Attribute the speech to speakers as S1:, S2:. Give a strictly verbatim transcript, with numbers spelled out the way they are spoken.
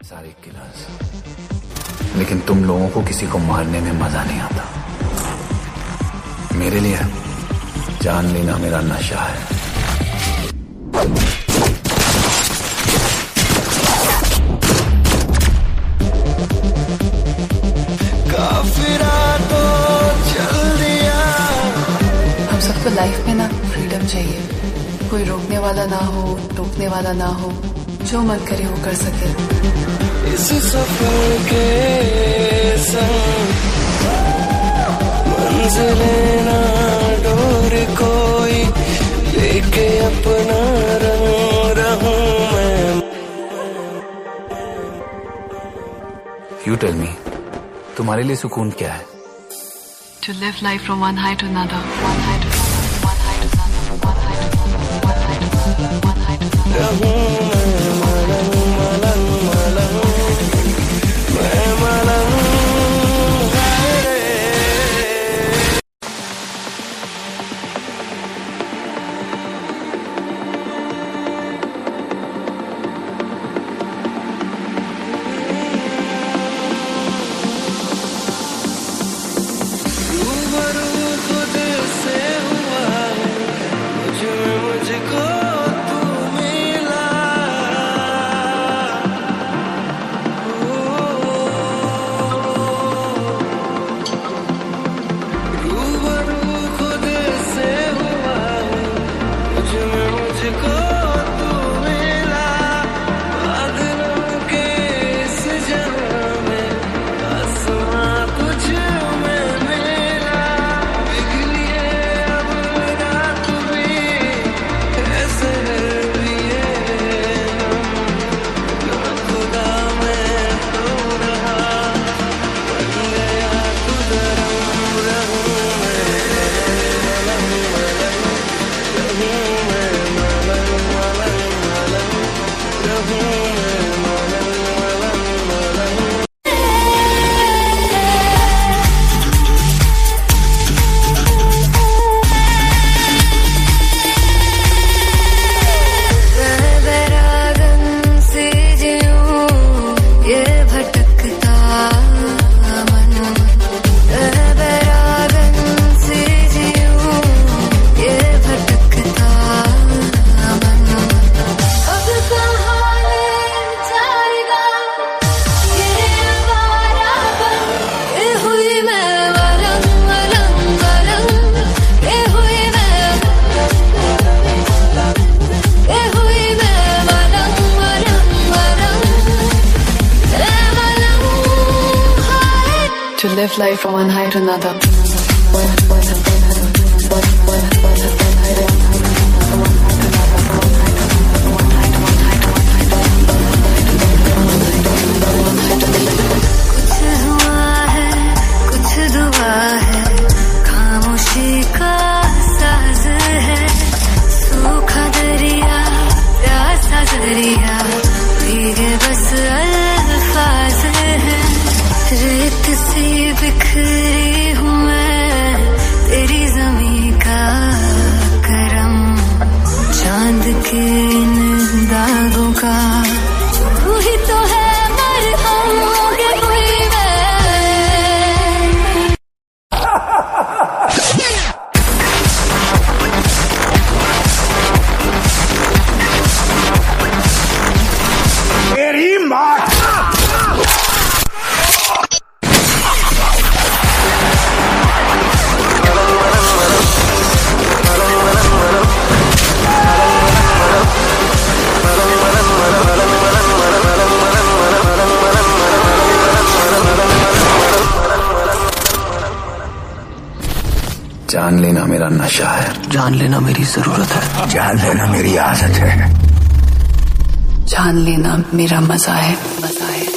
S1: सारे किलर्स, लेकिन तुम लोगों को किसी को मारने में मजा नहीं आता। मेरे लिए जान लेना मेरा नशा है।
S2: काफिरा तो चल दिया।
S3: हम सबको लाइफ में ना फ्रीडम चाहिए, कोई रोकने वाला ना हो, टोकने वाला ना हो, जो मन करे वो कर सके।
S2: इस सफर के संग मंजिले ना डोर कोई, लेके अपना रंग रहूं मैं।
S1: You tell me, तुम्हारे लिए सुकून क्या है?
S3: To live life from one high to another, one high to another, one high to another, one high to another, one high to another, one high to another.
S2: रहूं मैं मलंग मलंग मलंग, मैं मलंग है। रूबरू खुद से हुआ हूँ, मुझ में मुझको तू मिला। रूबरू खुद से हुआ हूँ, मुझ में मुझको तू मिला। बादलों के इस जहां में आसमां तुझ में मिला। बिगड़ी है अब रात भी, ऐसे भी है नम, ना खुदा मैं तो रहा, बन गया तू धर्म। रहूं मैं मलंग मलंग, रहूं मैं मलंग मलंग मलंग, रहूं मैं मलंग मलंग मलंग। बेरागन से जीऊं ये भटकता मन, बेरागन से जीऊं ये भटकता मन। अब कहाँ ले जाएगा ये आवारापन, ये हुई मैं मलंग मलंग मलंग, ये हुई मैं, ये हुई मैं मलंग मलंग मलंग, मैं मलंग है।
S3: To live life from one high to another.
S2: कुछ हुआ है, कुछ दुआ है, खामोशी का साज है। सूखा दरिया, प्यासा दरिया, भीगे बस अल्फाज है। रेत सी बिखरी हूँ मैं, तेरी जमीं का करम, चांद के इन दागों का तू ही तो है मरहम। के हुई मैं
S1: मेरी माँ जान लेना मेरा नशा है।
S2: जान लेना मेरी जरूरत है।
S1: जान लेना मेरी आदत है।
S3: जान लेना मेरा मजा है, मजा है।